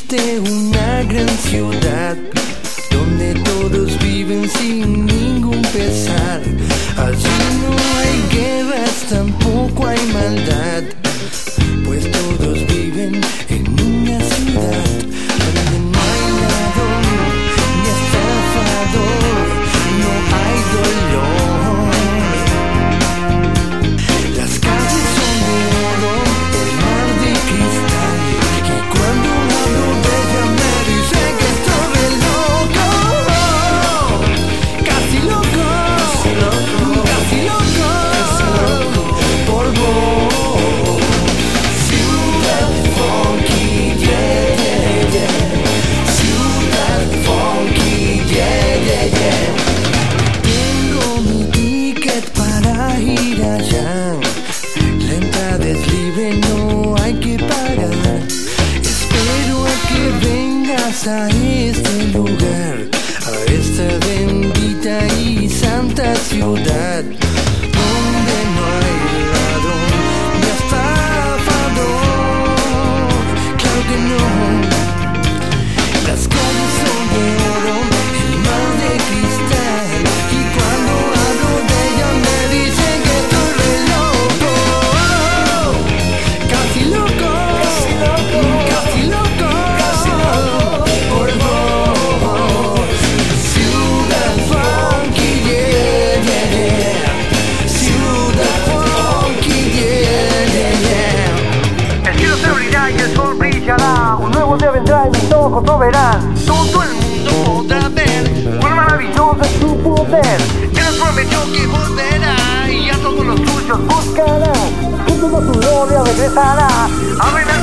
existe una gran ciudad donde todos viven sin ningún pesar. Allí no hay guerras, tampoco hay maldad, pues todos viven en una ciudad donde no hay ladrón ni estafador, no hay dolor. Las calles son de oro, el mar de cristal, y cuando hablo de ella me dice que estoy re loco, casi loco, casi loco, por vos. Ciudad funky, yeah, yeah, yeah. Ciudad funky, yeah, yeah, yeah. Tengo mi ticket para ir allá. La entrada es libre, no hay que pagar. Espero a que vengas a este lugar, a esta bendita y santa ciudad, donde no hay ladrón ni estafador. Claro que no. Las calles son de oro, el mar de cristal, y cuando hablo de ella me dicen que estoy re loco, casi loco, casi loco, por vos. Ciudad funky, yeah, yeah, yeah. Ciudad funky, yeah, yeah, yeah. El cielo se abrirá y el sol brillará. Un nuevo día vendrá y mis ojos lo verán. Todo el mundo podrá ver Cuán maravilloso es su poder. Él nos prometió que volverá y a todos los tuyos Buscará, juntos a su gloria regresará. Abrirá